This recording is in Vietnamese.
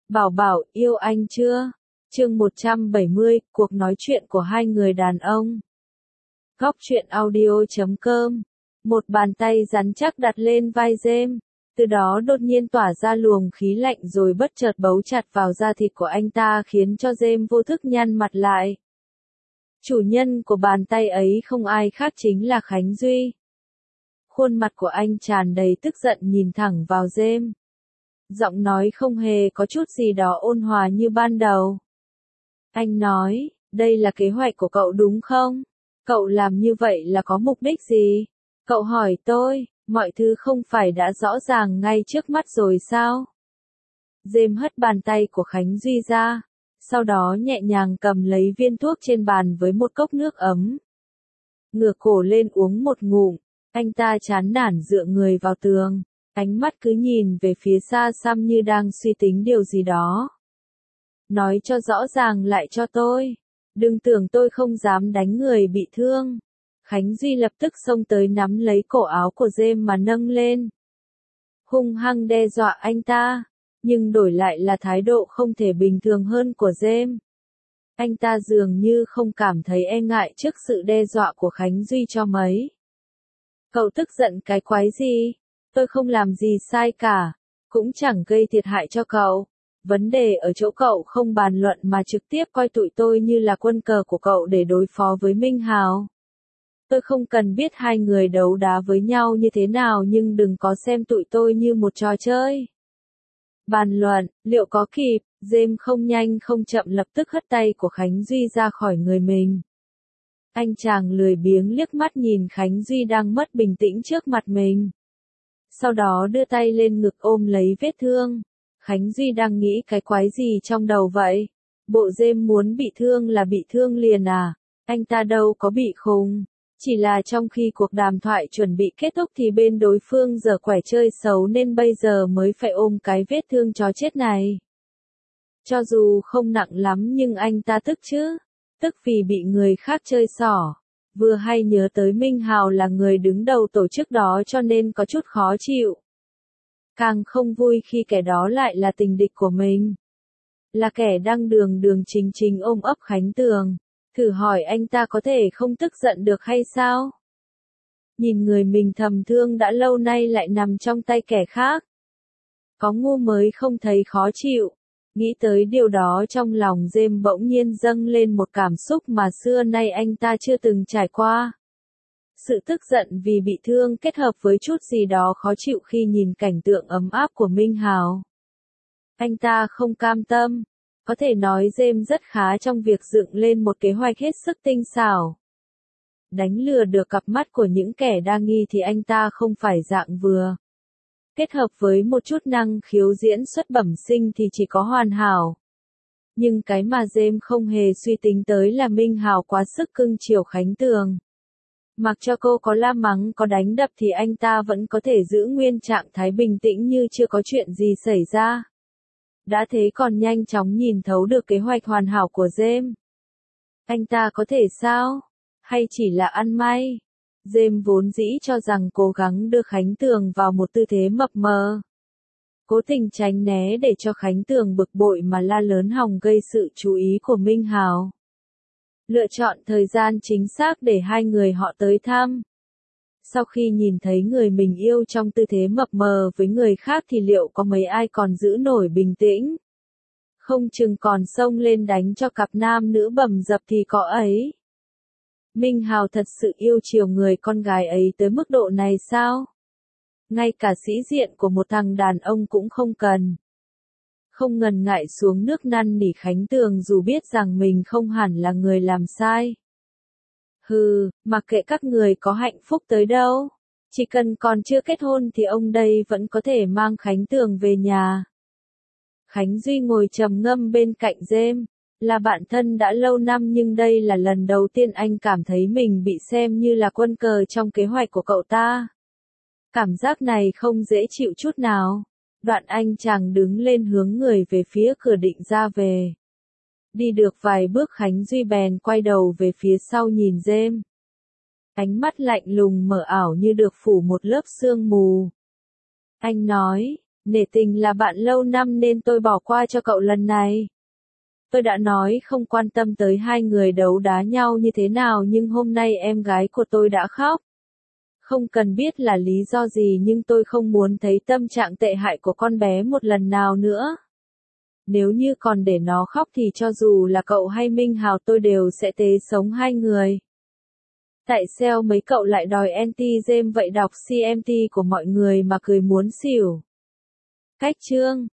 Bảo Bảo, yêu anh chưa? Chương 170, cuộc nói chuyện của hai người đàn ông. Góc truyện audio.com. Một bàn tay rắn chắc đặt lên vai James, từ đó đột nhiên tỏa ra luồng khí lạnh rồi bất chợt bấu chặt vào da thịt của anh ta khiến cho James vô thức nhăn mặt lại. Chủ nhân của bàn tay ấy không ai khác chính là Khánh Duy. Khuôn mặt của anh tràn đầy tức giận nhìn thẳng vào James. Giọng nói không hề có chút gì đó ôn hòa như ban đầu. Anh nói, đây là kế hoạch của cậu đúng không? Cậu làm như vậy là có mục đích gì? Cậu hỏi tôi, mọi thứ không phải đã rõ ràng ngay trước mắt rồi sao? James hất bàn tay của Khánh Duy ra, sau đó nhẹ nhàng cầm lấy viên thuốc trên bàn với một cốc nước ấm. Ngửa cổ lên uống một ngụm, anh ta chán nản dựa người vào tường. Ánh mắt cứ nhìn về phía xa xăm như đang suy tính điều gì đó. Nói cho rõ ràng lại cho tôi. Đừng tưởng tôi không dám đánh người bị thương. Khánh Duy lập tức xông tới nắm lấy cổ áo của James mà nâng lên. Hung hăng đe dọa anh ta. Nhưng đổi lại là thái độ không thể bình thường hơn của James. Anh ta dường như không cảm thấy e ngại trước sự đe dọa của Khánh Duy cho mấy. Cậu tức giận cái quái gì? Tôi không làm gì sai cả, cũng chẳng gây thiệt hại cho cậu. Vấn đề ở chỗ cậu không bàn luận mà trực tiếp coi tụi tôi như là quân cờ của cậu để đối phó với Minh Hào. Tôi không cần biết hai người đấu đá với nhau như thế nào nhưng đừng có xem tụi tôi như một trò chơi. Bàn luận, liệu có kịp? James không nhanh không chậm lập tức hất tay của Khánh Duy ra khỏi người mình. Anh chàng lười biếng liếc mắt nhìn Khánh Duy đang mất bình tĩnh trước mặt mình. Sau đó đưa tay lên ngực ôm lấy vết thương. Khánh Duy đang nghĩ cái quái gì trong đầu vậy? Bộ James muốn bị thương là bị thương liền à? Anh ta đâu có bị khùng. Chỉ là trong khi cuộc đàm thoại chuẩn bị kết thúc thì bên đối phương giở quẻ chơi xấu nên bây giờ mới phải ôm cái vết thương chó chết này. Cho dù không nặng lắm nhưng anh ta tức chứ. Tức vì bị người khác chơi xỏ. Vừa hay nhớ tới Minh Hào là người đứng đầu tổ chức đó cho nên có chút khó chịu. Càng không vui khi kẻ đó lại là tình địch của mình. Là kẻ đang đường chính chính ôm ấp Khánh Tường. Thử hỏi anh ta có thể không tức giận được hay sao? Nhìn người mình thầm thương đã lâu nay lại nằm trong tay kẻ khác. Có ngu mới không thấy khó chịu. Nghĩ tới điều đó trong lòng James bỗng nhiên dâng lên một cảm xúc mà xưa nay anh ta chưa từng trải qua. Sự tức giận vì bị thương kết hợp với chút gì đó khó chịu khi nhìn cảnh tượng ấm áp của Minh Hào. Anh ta không cam tâm. Có thể nói James rất khá trong việc dựng lên một kế hoạch hết sức tinh xảo. Đánh lừa được cặp mắt của những kẻ đa nghi thì anh ta không phải dạng vừa. Kết hợp với một chút năng khiếu diễn xuất bẩm sinh thì chỉ có hoàn hảo. Nhưng cái mà James không hề suy tính tới là Minh Hào quá sức cưng chiều Khánh Tường. Mặc cho cô có la mắng có đánh đập thì anh ta vẫn có thể giữ nguyên trạng thái bình tĩnh như chưa có chuyện gì xảy ra. Đã thế còn nhanh chóng nhìn thấu được kế hoạch hoàn hảo của James. Anh ta có thể sao? Hay chỉ là ăn may? James vốn dĩ cho rằng cố gắng đưa Khánh Tường vào một tư thế mập mờ. Cố tình tránh né để cho Khánh Tường bực bội mà la lớn hòng gây sự chú ý của Minh Hào. Lựa chọn thời gian chính xác để hai người họ tới thăm. Sau khi nhìn thấy người mình yêu trong tư thế mập mờ với người khác thì liệu có mấy ai còn giữ nổi bình tĩnh? Không chừng còn xông lên đánh cho cặp nam nữ bầm dập thì có ấy. Minh Hào thật sự yêu chiều người con gái ấy tới mức độ này sao? Ngay cả sĩ diện của một thằng đàn ông cũng không cần. Không ngần ngại xuống nước năn nỉ Khánh Tường dù biết rằng mình không hẳn là người làm sai. Hừ, mặc kệ các người có hạnh phúc tới đâu. Chỉ cần còn chưa kết hôn thì ông đây vẫn có thể mang Khánh Tường về nhà. Khánh Duy ngồi trầm ngâm bên cạnh James. Là bạn thân đã lâu năm nhưng đây là lần đầu tiên anh cảm thấy mình bị xem như là quân cờ trong kế hoạch của cậu ta. Cảm giác này không dễ chịu chút nào. Đoạn anh chàng đứng lên hướng người về phía cửa định ra về. Đi được vài bước Khánh Duy bèn quay đầu về phía sau nhìn James. Ánh mắt lạnh lùng mờ ảo như được phủ một lớp sương mù. Anh nói, Nể tình là bạn lâu năm nên tôi bỏ qua cho cậu lần này. Tôi đã nói không quan tâm tới hai người đấu đá nhau như thế nào nhưng hôm nay em gái của tôi đã khóc. Không cần biết là lý do gì nhưng tôi không muốn thấy tâm trạng tệ hại của con bé một lần nào nữa. Nếu như còn để nó khóc thì cho dù là cậu hay Minh Hào tôi đều sẽ tế sống hai người. Tại sao mấy cậu lại đòi anti-game vậy, đọc CMT của mọi người mà cười muốn xỉu. Cách chương